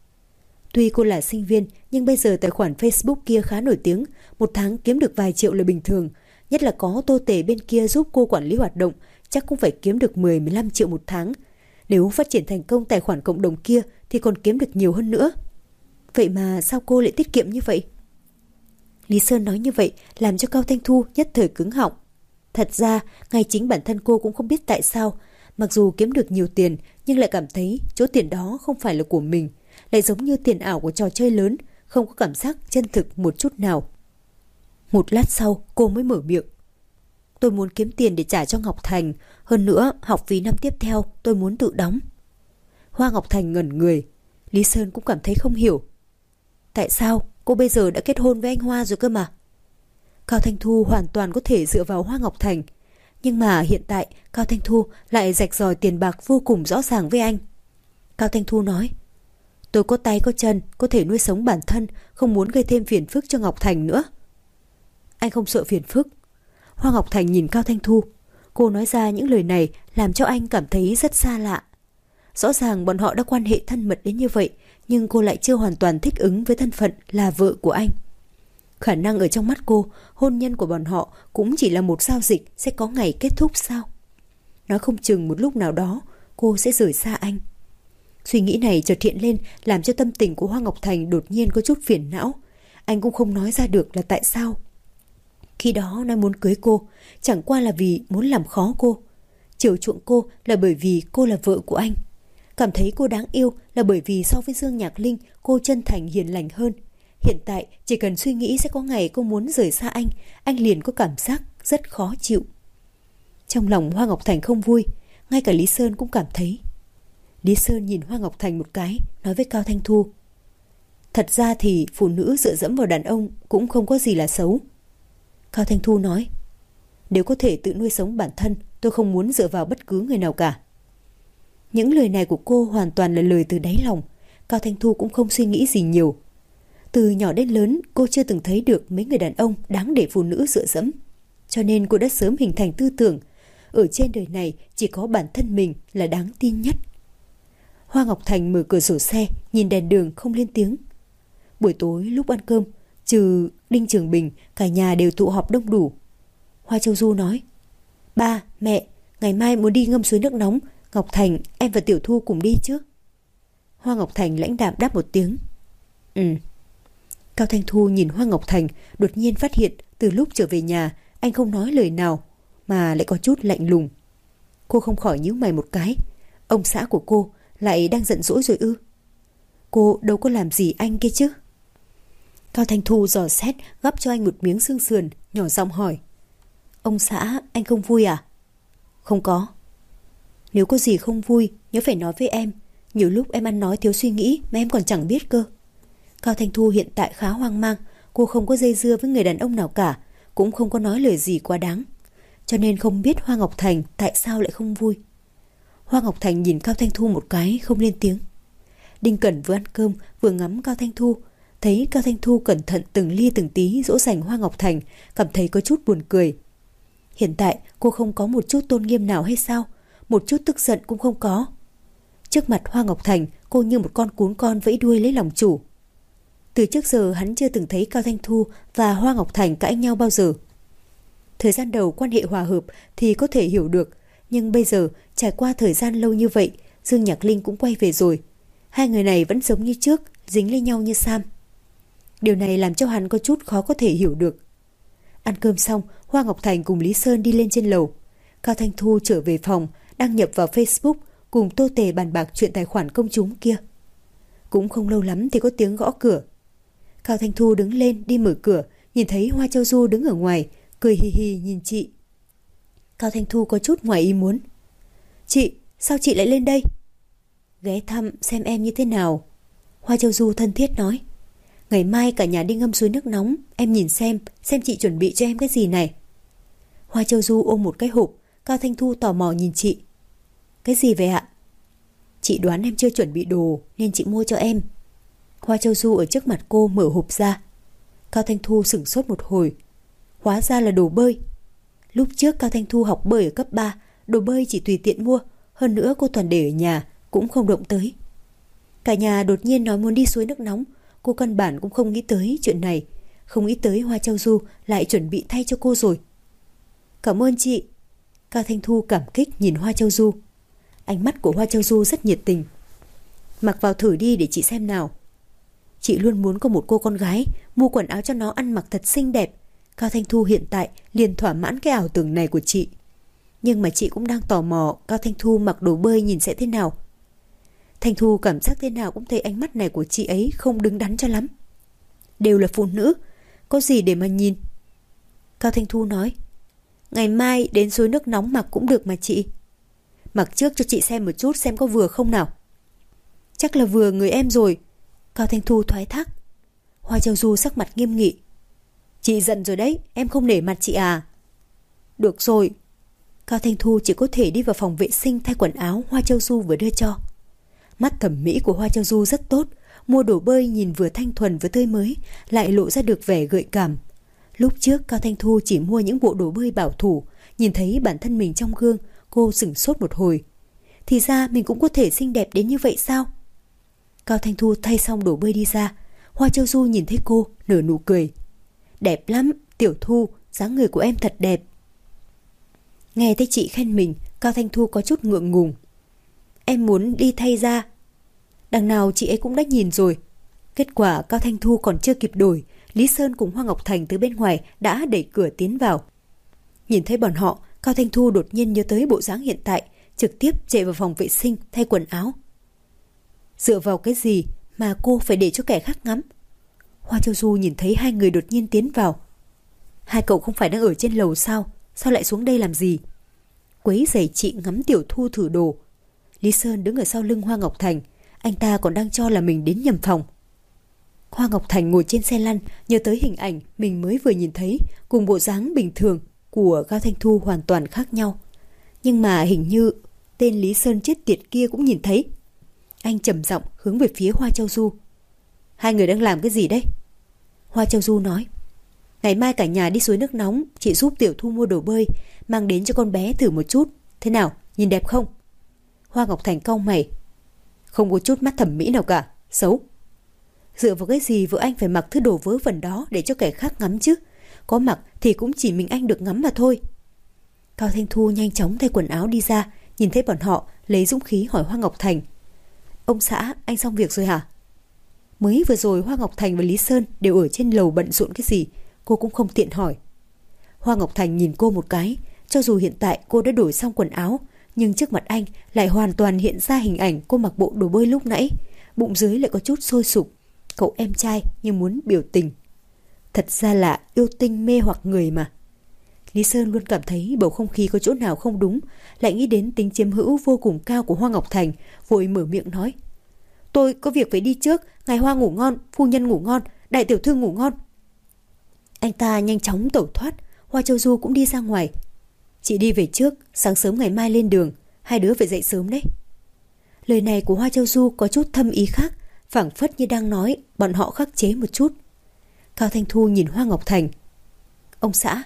Tuy cô là sinh viên, nhưng bây giờ tài khoản Facebook kia khá nổi tiếng, một tháng kiếm được vài triệu là bình thường. Nhất là có Tô Tề bên kia giúp cô quản lý hoạt động, chắc cũng phải kiếm được mười đến mười lăm triệu một tháng. Nếu phát triển thành công tài khoản cộng đồng kia thì còn kiếm được nhiều hơn nữa. Vậy mà sao cô lại tiết kiệm như vậy? Lý Sơn nói như vậy làm cho Cao Thanh Thu nhất thời cứng họng. Thật ra, ngay chính bản thân cô cũng không biết tại sao, mặc dù kiếm được nhiều tiền nhưng lại cảm thấy chỗ tiền đó không phải là của mình, lại giống như tiền ảo của trò chơi lớn, không có cảm giác chân thực một chút nào. Một lát sau, cô mới mở miệng. Tôi muốn kiếm tiền để trả cho Ngọc Thành, hơn nữa học phí năm tiếp theo tôi muốn tự đóng. Hoa Ngọc Thành ngẩn người, Lý Sơn cũng cảm thấy không hiểu. Tại sao cô bây giờ đã kết hôn với anh Hoa rồi cơ mà? Cao Thanh Thu hoàn toàn có thể dựa vào Hoa Ngọc Thành, nhưng mà hiện tại Cao Thanh Thu lại rạch ròi tiền bạc vô cùng rõ ràng với anh. Cao Thanh Thu nói, tôi có tay có chân, có thể nuôi sống bản thân, không muốn gây thêm phiền phức cho Ngọc Thành nữa. Anh không sợ phiền phức. Hoa Ngọc Thành nhìn Cao Thanh Thu. Cô nói ra những lời này làm cho anh cảm thấy rất xa lạ. Rõ ràng bọn họ đã quan hệ thân mật đến như vậy, nhưng cô lại chưa hoàn toàn thích ứng với thân phận là vợ của anh. Khả năng ở trong mắt cô, hôn nhân của bọn họ cũng chỉ là một giao dịch sẽ có ngày kết thúc sao? Nói không chừng một lúc nào đó cô sẽ rời xa anh. Suy nghĩ này chợt hiện lên làm cho tâm tình của Hoa Ngọc Thành đột nhiên có chút phiền não. Anh cũng không nói ra được là tại sao. Khi đó nói muốn cưới cô chẳng qua là vì muốn làm khó cô. Chiều chuộng cô là bởi vì cô là vợ của anh. Cảm thấy cô đáng yêu là bởi vì so với Dương Nhạc Linh cô chân thành hiền lành hơn. Hiện tại chỉ cần suy nghĩ sẽ có ngày cô muốn rời xa anh, anh liền có cảm giác rất khó chịu. Trong lòng Hoa Ngọc Thành không vui, ngay cả Lý Sơn cũng cảm thấy. Lý Sơn nhìn Hoa Ngọc Thành một cái, nói với Cao Thanh Thu, Thật ra thì phụ nữ dựa dẫm vào đàn ông cũng không có gì là xấu. Cao Thanh Thu nói, nếu có thể tự nuôi sống bản thân, tôi không muốn dựa vào bất cứ người nào cả. Những lời này của cô hoàn toàn là lời từ đáy lòng. Cao Thanh Thu cũng không suy nghĩ gì nhiều. Từ nhỏ đến lớn, cô chưa từng thấy được mấy người đàn ông đáng để phụ nữ dựa dẫm. Cho nên cô đã sớm hình thành tư tưởng, ở trên đời này chỉ có bản thân mình là đáng tin nhất. Hoa Ngọc Thành mở cửa sổ xe, nhìn đèn đường không lên tiếng. Buổi tối lúc ăn cơm, trừ Đinh Trường Bình, cả nhà đều tụ họp đông đủ. Hoa Châu Du nói, ba, mẹ, ngày mai muốn đi ngâm suối nước nóng, Ngọc Thành, em và Tiểu Thu cùng đi chứ? Hoa Ngọc Thành lãnh đạm đáp một tiếng. Ừ. Cao Thanh Thu nhìn Hoa Ngọc Thành, đột nhiên phát hiện từ lúc trở về nhà, anh không nói lời nào, mà lại có chút lạnh lùng. Cô không khỏi nhíu mày một cái. Ông xã của cô lại đang giận dỗi rồi ư? Cô đâu có làm gì anh kia chứ? Cao Thanh Thu dò xét gắp cho anh một miếng xương sườn, nhỏ giọng hỏi, ông xã, anh không vui à? Không có. Nếu có gì không vui, nhớ phải nói với em. Nhiều lúc em ăn nói thiếu suy nghĩ mà em còn chẳng biết cơ. Cao Thanh Thu hiện tại khá hoang mang. Cô không có dây dưa với người đàn ông nào cả, cũng không có nói lời gì quá đáng, cho nên không biết Hoa Ngọc Thành tại sao lại không vui. Hoa Ngọc Thành nhìn Cao Thanh Thu một cái, không lên tiếng. Đinh Cẩn vừa ăn cơm vừa ngắm Cao Thanh Thu, thấy Cao Thanh Thu cẩn thận từng ly từng tí dỗ dành Hoa Ngọc Thành, cảm thấy có chút buồn cười. Hiện tại cô không có một chút tôn nghiêm nào hay sao? Một chút tức giận cũng không có. Trước mặt Hoa Ngọc Thành, cô như một con cún con vẫy đuôi lấy lòng chủ. Từ trước giờ hắn chưa từng thấy Cao Thanh Thu và Hoa Ngọc Thành cãi nhau bao giờ. Thời gian đầu quan hệ hòa hợp thì có thể hiểu được, nhưng bây giờ trải qua thời gian lâu như vậy, Dương Nhạc Linh cũng quay về rồi. Hai người này vẫn giống như trước, dính lên nhau như sam. Điều này làm cho hắn có chút khó có thể hiểu được. Ăn cơm xong, Hoa Ngọc Thành cùng Lý Sơn đi lên trên lầu. Cao Thanh Thu trở về phòng, đăng nhập vào Facebook cùng Tô Tề bàn bạc chuyện tài khoản công chúng kia. Cũng không lâu lắm thì có tiếng gõ cửa. Cao Thanh Thu đứng lên đi mở cửa, nhìn thấy Hoa Châu Du đứng ở ngoài, cười hì hì nhìn chị. Cao Thanh Thu có chút ngoài ý muốn. Chị, sao chị lại lên đây? Ghé thăm xem em như thế nào. Hoa Châu Du thân thiết nói. Ngày mai cả nhà đi ngâm suối nước nóng, em nhìn xem, xem chị chuẩn bị cho em cái gì này. Hoa Châu Du ôm một cái hộp. Cao Thanh Thu tò mò nhìn chị. Cái gì vậy ạ? Chị đoán em chưa chuẩn bị đồ nên chị mua cho em. Hoa Châu Du ở trước mặt cô mở hộp ra. Cao Thanh Thu sửng sốt một hồi. Hóa ra là đồ bơi. Lúc trước Cao Thanh Thu học bơi ở cấp ba, đồ bơi chỉ tùy tiện mua, hơn nữa cô toàn để ở nhà, cũng không động tới. Cả nhà đột nhiên nói muốn đi suối nước nóng, cô căn bản cũng không nghĩ tới chuyện này, không nghĩ tới Hoa Châu Du lại chuẩn bị thay cho cô rồi. Cảm ơn chị. Cao Thanh Thu cảm kích nhìn Hoa Châu Du. Ánh mắt của Hoa Châu Du rất nhiệt tình. Mặc vào thử đi để chị xem nào. Chị luôn muốn có một cô con gái, mua quần áo cho nó ăn mặc thật xinh đẹp. Cao Thanh Thu hiện tại liền thỏa mãn cái ảo tưởng này của chị. Nhưng mà chị cũng đang tò mò Cao Thanh Thu mặc đồ bơi nhìn sẽ thế nào. Thanh Thu cảm giác thế nào cũng thấy ánh mắt này của chị ấy không đứng đắn cho lắm. Đều là phụ nữ, có gì để mà nhìn. Cao Thanh Thu nói. Ngày mai đến suối nước nóng mặc cũng được mà chị. Mặc trước cho chị xem một chút xem có vừa không nào. Chắc là vừa người em rồi. Cao Thanh Thu thoái thác. Hoa Châu Du sắc mặt nghiêm nghị. Chị giận rồi đấy, em không nể mặt chị à? Được rồi. Cao Thanh Thu chỉ có thể đi vào phòng vệ sinh thay quần áo Hoa Châu Du vừa đưa cho. Mắt thẩm mỹ của Hoa Châu Du rất tốt, mua đồ bơi nhìn vừa thanh thuần vừa tươi mới, lại lộ ra được vẻ gợi cảm. Lúc trước Cao Thanh Thu chỉ mua những bộ đồ bơi bảo thủ, nhìn thấy bản thân mình trong gương, cô sửng sốt một hồi. Thì ra mình cũng có thể xinh đẹp đến như vậy sao? Cao Thanh Thu thay xong đồ bơi đi ra, Hoa Châu Du nhìn thấy cô, nở nụ cười. Đẹp lắm, Tiểu Thu, dáng người của em thật đẹp. Nghe thấy chị khen mình, Cao Thanh Thu có chút ngượng ngùng. Em muốn đi thay ra. Đằng nào chị ấy cũng đã nhìn rồi. Kết quả Cao Thanh Thu còn chưa kịp đổi, Lý Sơn cùng Hoa Ngọc Thành từ bên ngoài đã đẩy cửa tiến vào. Nhìn thấy bọn họ, Cao Thanh Thu đột nhiên nhớ tới bộ dáng hiện tại, trực tiếp chạy vào phòng vệ sinh thay quần áo. Dựa vào cái gì mà cô phải để cho kẻ khác ngắm? Hoa Châu Du nhìn thấy hai người đột nhiên tiến vào. Hai cậu không phải đang ở trên lầu sao? Sao lại xuống đây làm gì? Quấy rầy chị ngắm Tiểu Thu thử đồ. Lý Sơn đứng ở sau lưng Hoa Ngọc Thành, anh ta còn đang cho là mình đến nhầm phòng. Hoa Ngọc Thành ngồi trên xe lăn, nhớ tới hình ảnh mình mới vừa nhìn thấy cùng bộ dáng bình thường của Cao Thanh Thu hoàn toàn khác nhau. Nhưng mà hình như tên Lý Sơn chết tiệt kia cũng nhìn thấy. Anh trầm giọng hướng về phía Hoa Châu Du. Hai người đang làm cái gì đấy? Hoa Châu Du nói, ngày mai cả nhà đi suối nước nóng, chị giúp Tiểu Thu mua đồ bơi, mang đến cho con bé thử một chút. Thế nào, nhìn đẹp không? Hoa Ngọc Thành cau mày. Không có chút mắt thẩm mỹ nào cả, xấu. Dựa vào cái gì vợ anh phải mặc thứ đồ vớ vẩn đó để cho kẻ khác ngắm chứ? Có mặc thì cũng chỉ mình anh được ngắm mà thôi. Cao Thanh Thu nhanh chóng thay quần áo đi ra, nhìn thấy bọn họ, lấy dũng khí hỏi Hoa Ngọc Thành. Ông xã, anh xong việc rồi hả? Mới vừa rồi Hoa Ngọc Thành và Lý Sơn đều ở trên lầu bận rộn cái gì, cô cũng không tiện hỏi. Hoa Ngọc Thành nhìn cô một cái, cho dù hiện tại cô đã đổi xong quần áo, nhưng trước mặt anh lại hoàn toàn hiện ra hình ảnh cô mặc bộ đồ bơi lúc nãy, bụng dưới lại có chút sôi sục. Cậu em trai như muốn biểu tình. Thật ra là yêu tinh mê hoặc người mà. Lý Sơn luôn cảm thấy bầu không khí có chỗ nào không đúng, lại nghĩ đến tính chiếm hữu vô cùng cao của Hoa Ngọc Thành, vội mở miệng nói. Tôi có việc phải đi trước, ngài Hoa ngủ ngon, phu nhân ngủ ngon, đại tiểu thư ngủ ngon. Anh ta nhanh chóng tẩu thoát, Hoa Châu Du cũng đi ra ngoài. Chị đi về trước, sáng sớm ngày mai lên đường, hai đứa phải dậy sớm đấy. Lời này của Hoa Châu Du có chút thâm ý khác, phảng phất như đang nói bọn họ khắc chế một chút. Cao Thanh Thu nhìn Hoa Ngọc Thành. Ông xã.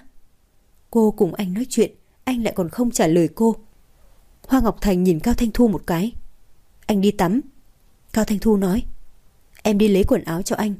Cô cùng anh nói chuyện, anh lại còn không trả lời cô. Hoa Ngọc Thành nhìn Cao Thanh Thu một cái. Anh đi tắm. Cao Thanh Thu nói. Em đi lấy quần áo cho anh.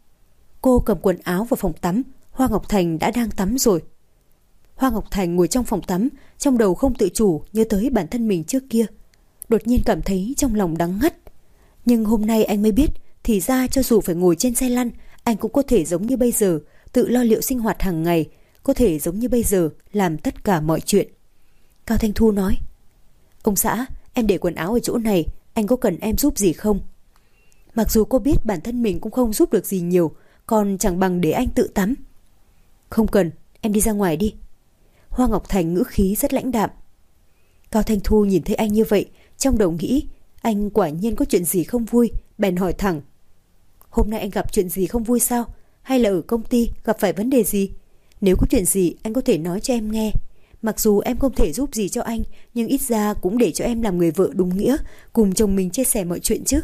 Cô cầm quần áo vào phòng tắm, Hoa Ngọc Thành đã đang tắm rồi. Hoa Ngọc Thành ngồi trong phòng tắm, trong đầu không tự chủ nhớ tới bản thân mình trước kia. Đột nhiên cảm thấy trong lòng đắng ngắt. Nhưng hôm nay anh mới biết, thì ra cho dù phải ngồi trên xe lăn, anh cũng có thể giống như bây giờ, tự lo liệu sinh hoạt hàng ngày, có thể giống như bây giờ, làm tất cả mọi chuyện. Cao Thanh Thu nói. Ông xã, em để quần áo ở chỗ này, anh có cần em giúp gì không? Mặc dù cô biết bản thân mình cũng không giúp được gì nhiều, còn chẳng bằng để anh tự tắm. Không cần, em đi ra ngoài đi. Hoa Ngọc Thành ngữ khí rất lãnh đạm. Cao Thanh Thu nhìn thấy anh như vậy, trong đầu nghĩ anh quả nhiên có chuyện gì không vui, bèn hỏi thẳng. Hôm nay anh gặp chuyện gì không vui sao? Hay là ở công ty gặp phải vấn đề gì? Nếu có chuyện gì anh có thể nói cho em nghe. Mặc dù em không thể giúp gì cho anh, nhưng ít ra cũng để cho em làm người vợ đúng nghĩa, cùng chồng mình chia sẻ mọi chuyện chứ.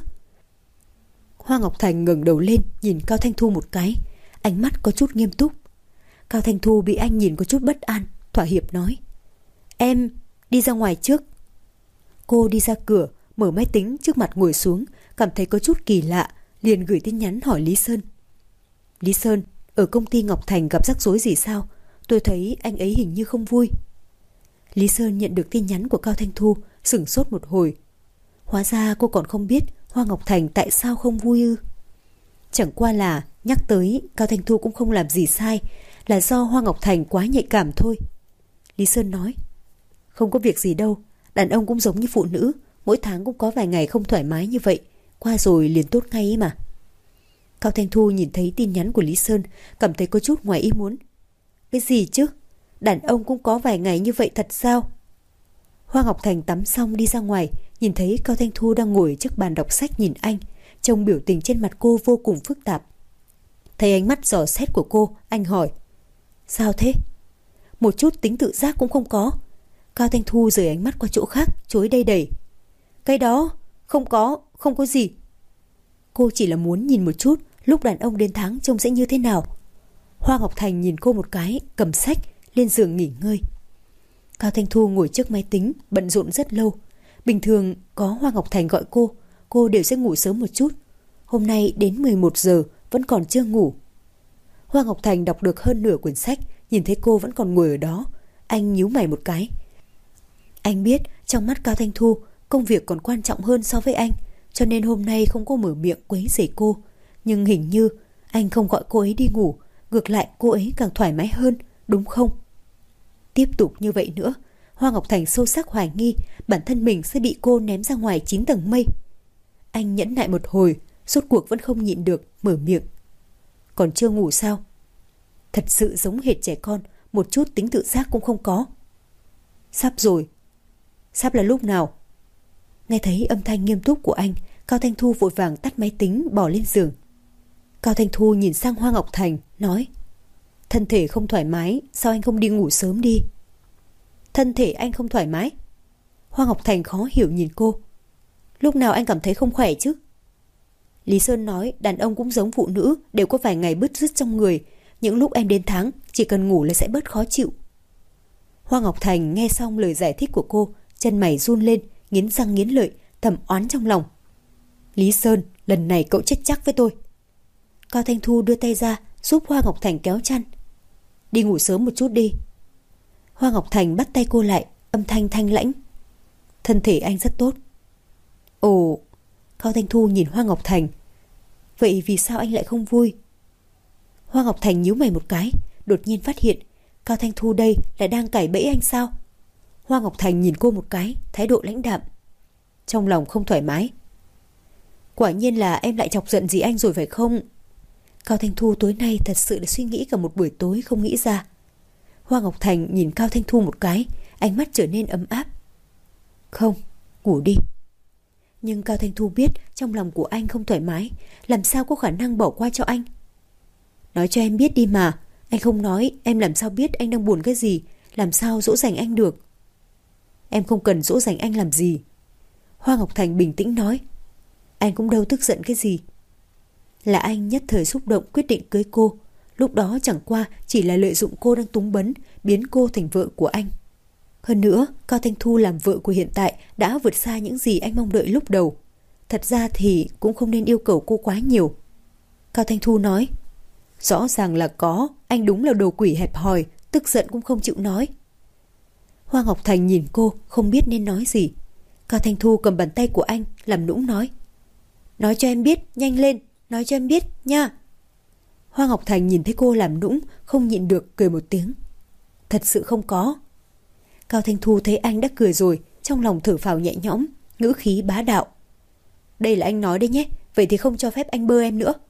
Hoa Ngọc Thành ngẩng đầu lên nhìn Cao Thanh Thu một cái, ánh mắt có chút nghiêm túc. Cao Thanh Thu bị anh nhìn có chút bất an, thỏa hiệp nói. Em đi ra ngoài trước. Cô đi ra cửa, mở máy tính trước mặt ngồi xuống, cảm thấy có chút kỳ lạ, liền gửi tin nhắn hỏi Lý Sơn. Lý Sơn, ở công ty Ngọc Thành gặp rắc rối gì sao? Tôi thấy anh ấy hình như không vui. Lý Sơn nhận được tin nhắn của Cao Thanh Thu, sửng sốt một hồi. Hóa ra cô còn không biết Hoa Ngọc Thành tại sao không vui ư? Chẳng qua là nhắc tới Cao Thanh Thu cũng không làm gì sai, là do Hoa Ngọc Thành quá nhạy cảm thôi. Lý Sơn nói. Không có việc gì đâu, đàn ông cũng giống như phụ nữ, mỗi tháng cũng có vài ngày không thoải mái như vậy, qua rồi liền tốt ngay ấy mà. Cao Thanh Thu nhìn thấy tin nhắn của Lý Sơn, cảm thấy có chút ngoài ý muốn. Cái gì chứ? Đàn ông cũng có vài ngày như vậy thật sao? Hoa Ngọc Thành tắm xong đi ra ngoài, nhìn thấy Cao Thanh Thu đang ngồi trước bàn đọc sách nhìn anh, trông biểu tình trên mặt cô vô cùng phức tạp. Thấy ánh mắt dò xét của cô, anh hỏi. Sao thế? Một chút tính tự giác cũng không có. Cao Thanh Thu rời ánh mắt qua chỗ khác, chối đầy đầy. Cái đó, không có, không có gì. Cô chỉ là muốn nhìn một chút lúc đàn ông đến tháng trông sẽ như thế nào. Hoa Ngọc Thành nhìn cô một cái, cầm sách, lên giường nghỉ ngơi. Cao Thanh Thu ngồi trước máy tính, bận rộn rất lâu. Bình thường có Hoa Ngọc Thành gọi cô, cô đều sẽ ngủ sớm một chút. Hôm nay đến mười một giờ vẫn còn chưa ngủ. Hoa Ngọc Thành đọc được hơn nửa quyển sách, nhìn thấy cô vẫn còn ngồi ở đó, anh nhíu mày một cái. Anh biết trong mắt Cao Thanh Thu công việc còn quan trọng hơn so với anh, cho nên hôm nay không có mở miệng quấy rầy cô. Nhưng hình như anh không gọi cô ấy đi ngủ, ngược lại cô ấy càng thoải mái hơn, đúng không? Tiếp tục như vậy nữa, Hoa Ngọc Thành sâu sắc hoài nghi bản thân mình sẽ bị cô ném ra ngoài chín tầng mây. Anh nhẫn nại một hồi, rốt cuộc vẫn không nhịn được, mở miệng. Còn chưa ngủ sao? Thật sự giống hệt trẻ con, một chút tính tự giác cũng không có. Sắp rồi. Sắp là lúc nào? Nghe thấy âm thanh nghiêm túc của anh, Cao Thanh Thu vội vàng tắt máy tính bỏ lên giường. Cao Thanh Thu nhìn sang Hoa Ngọc Thành, nói: thân thể không thoải mái, sao anh không đi ngủ sớm đi? Thân thể anh không thoải mái? Hoa Ngọc Thành khó hiểu nhìn cô. Lúc nào anh cảm thấy không khỏe chứ? Lý Sơn nói đàn ông cũng giống phụ nữ, đều có vài ngày bứt rứt trong người. Những lúc em đến tháng, chỉ cần ngủ là sẽ bớt khó chịu. Hoa Ngọc Thành nghe xong lời giải thích của cô, chân mày run lên, nghiến răng nghiến lợi, thầm oán trong lòng. Lý Sơn, lần này cậu chết chắc với tôi. Cao Thanh Thu đưa tay ra giúp Hoa Ngọc Thành kéo chăn. Đi ngủ sớm một chút đi. Hoa Ngọc Thành bắt tay cô lại, âm thanh thanh lãnh. Thân thể anh rất tốt. Ồ. Cao Thanh Thu nhìn Hoa Ngọc Thành. Vậy vì sao anh lại không vui? Hoa Ngọc Thành nhíu mày một cái, đột nhiên phát hiện Cao Thanh Thu đây lại đang cải bẫy anh sao? Hoa Ngọc Thành nhìn cô một cái, thái độ lãnh đạm. Trong lòng không thoải mái. Quả nhiên là em lại chọc giận gì anh rồi phải không? Cao Thanh Thu tối nay thật sự là suy nghĩ cả một buổi tối không nghĩ ra. Hoa Ngọc Thành nhìn Cao Thanh Thu một cái, ánh mắt trở nên ấm áp. Không, ngủ đi. Nhưng Cao Thanh Thu biết trong lòng của anh không thoải mái, làm sao có khả năng bỏ qua cho anh? Nói cho em biết đi mà, anh không nói em làm sao biết anh đang buồn cái gì, làm sao dỗ dành anh được? Em không cần dỗ dành anh làm gì. Hoa Ngọc Thành bình tĩnh nói. Anh cũng đâu tức giận cái gì. Là anh nhất thời xúc động quyết định cưới cô. Lúc đó chẳng qua chỉ là lợi dụng cô đang túng bấn, biến cô thành vợ của anh. Hơn nữa, Cao Thanh Thu làm vợ của hiện tại đã vượt xa những gì anh mong đợi lúc đầu. Thật ra thì cũng không nên yêu cầu cô quá nhiều. Cao Thanh Thu nói. Rõ ràng là có, anh đúng là đồ quỷ hẹp hòi, tức giận cũng không chịu nói. Hoa Ngọc Thành nhìn cô, không biết nên nói gì. Cao Thanh Thu cầm bàn tay của anh, làm nũng nói. Nói cho em biết, nhanh lên, nói cho em biết, nha. Hoa Ngọc Thành nhìn thấy cô làm nũng, không nhịn được cười một tiếng. Thật sự không có. Cao Thanh Thu thấy anh đã cười rồi, trong lòng thở phào nhẹ nhõm, ngữ khí bá đạo. Đây là anh nói đấy nhé, vậy thì không cho phép anh bơ em nữa.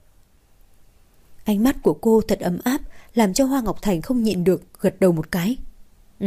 Ánh mắt của cô thật ấm áp, làm cho Hoa Ngọc Thành không nhịn được, gật đầu một cái. Ừ.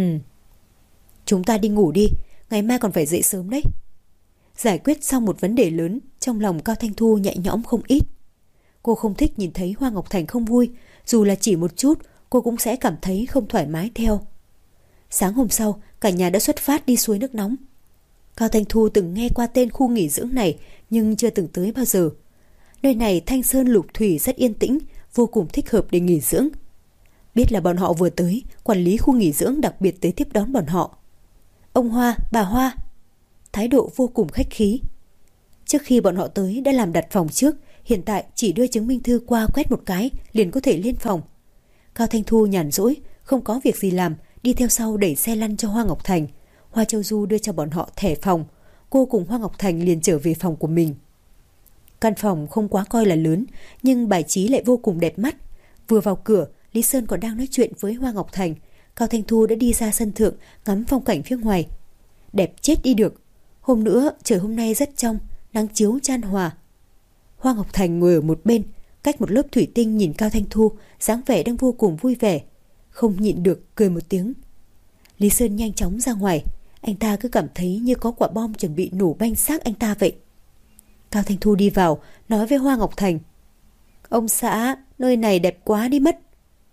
Chúng ta đi ngủ đi, ngày mai còn phải dậy sớm đấy. Giải quyết xong một vấn đề lớn, trong lòng Cao Thanh Thu nhẹ nhõm không ít. Cô không thích nhìn thấy Hoa Ngọc Thành không vui, dù là chỉ một chút, cô cũng sẽ cảm thấy không thoải mái theo. Sáng hôm sau, cả nhà đã xuất phát đi suối nước nóng. Cao Thanh Thu từng nghe qua tên khu nghỉ dưỡng này, nhưng chưa từng tới bao giờ. Nơi này thanh sơn lục thủy rất yên tĩnh, vô cùng thích hợp để nghỉ dưỡng. Biết là bọn họ vừa tới, quản lý khu nghỉ dưỡng đặc biệt tới tiếp đón bọn họ. Ông Hoa, bà Hoa. Thái độ vô cùng khách khí. Trước khi bọn họ tới đã làm đặt phòng trước, hiện tại chỉ đưa chứng minh thư qua quét một cái liền có thể lên phòng. Cao Thanh Thu nhàn rỗi, không có việc gì làm, đi theo sau đẩy xe lăn cho Hoa Ngọc Thành. Hoa Châu Du đưa cho bọn họ thẻ phòng. Cô cùng Hoa Ngọc Thành liền trở về phòng của mình. Căn phòng không quá coi là lớn, nhưng bài trí lại vô cùng đẹp mắt. Vừa vào cửa, Lý Sơn còn đang nói chuyện với Hoa Ngọc Thành. Cao Thanh Thu đã đi ra sân thượng ngắm phong cảnh phía ngoài. Đẹp chết đi được. Hôm nữa trời hôm nay rất trong, nắng chiếu chan hòa. Hoa Ngọc Thành ngồi ở một bên, cách một lớp thủy tinh nhìn Cao Thanh Thu, dáng vẻ đang vô cùng vui vẻ, không nhịn được cười một tiếng. Lý Sơn nhanh chóng ra ngoài, anh ta cứ cảm thấy như có quả bom chuẩn bị nổ banh xác anh ta vậy. Cao Thanh Thu đi vào, nói với Hoa Ngọc Thành. Ông xã, nơi này đẹp quá đi mất.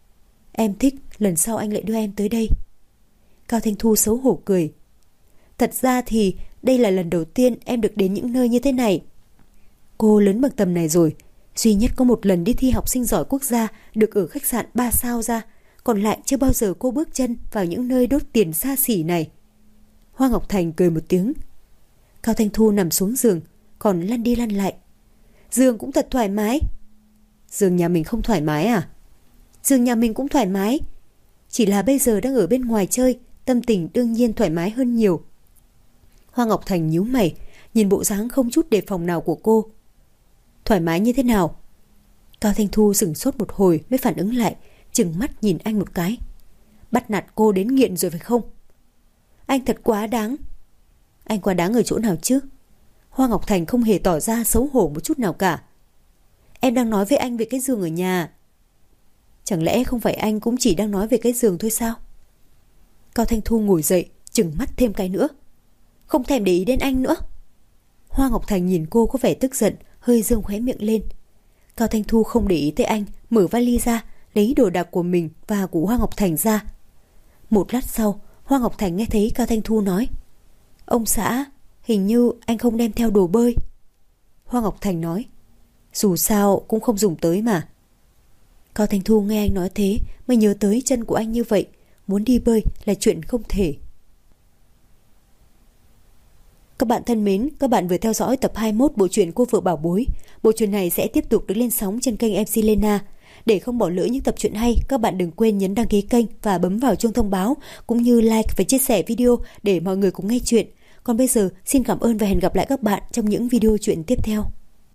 Em thích, lần sau anh lại đưa em tới đây. Cao Thanh Thu xấu hổ cười. Thật ra thì đây là lần đầu tiên em được đến những nơi như thế này. Cô lớn bằng tầm này rồi, duy nhất có một lần đi thi học sinh giỏi quốc gia được ở khách sạn ba sao ra, còn lại chưa bao giờ cô bước chân vào những nơi đốt tiền xa xỉ này. Hoa Ngọc Thành cười một tiếng. Cao Thanh Thu nằm xuống giường, còn lăn đi lăn lại. Giường cũng thật thoải mái. Giường nhà mình không thoải mái à? Giường nhà mình cũng thoải mái, chỉ là bây giờ đang ở bên ngoài chơi, tâm tình đương nhiên thoải mái hơn nhiều. Hoa Ngọc Thành nhíu mày, nhìn bộ dáng không chút đề phòng nào của cô. Thoải mái như thế nào? Cao Thanh Thu sửng sốt một hồi mới phản ứng lại, trừng mắt nhìn anh một cái. Bắt nạt cô đến nghiện rồi phải không? Anh thật quá đáng. Anh quá đáng ở chỗ nào chứ? Hoa Ngọc Thành không hề tỏ ra xấu hổ một chút nào cả. Em đang nói với anh về cái giường ở nhà. Chẳng lẽ không phải anh cũng chỉ đang nói về cái giường thôi sao? Cao Thanh Thu ngồi dậy, trừng mắt thêm cái nữa. Không thèm để ý đến anh nữa. Hoa Ngọc Thành nhìn cô có vẻ tức giận, hơi dương khóe miệng lên. Cao Thanh Thu không để ý tới anh, mở vali ra, lấy đồ đạc của mình và của Hoa Ngọc Thành ra. Một lát sau, Hoa Ngọc Thành nghe thấy Cao Thanh Thu nói: Ông xã, hình như anh không đem theo đồ bơi. Hoa Ngọc Thành nói: Dù sao cũng không dùng tới mà. Cao Thanh Thu nghe anh nói thế mới nhớ tới chân của anh như vậy, muốn đi bơi là chuyện không thể. Các bạn thân mến, các bạn vừa theo dõi tập hai mươi mốt bộ truyện Cô Vợ Bảo Bối. Bộ truyện này sẽ tiếp tục được lên sóng trên kênh em xê Lena. Để không bỏ lỡ những tập truyện hay, các bạn đừng quên nhấn đăng ký kênh và bấm vào chuông thông báo, cũng như like và chia sẻ video để mọi người cùng nghe chuyện. Còn bây giờ, xin cảm ơn và hẹn gặp lại các bạn trong những video truyện tiếp theo.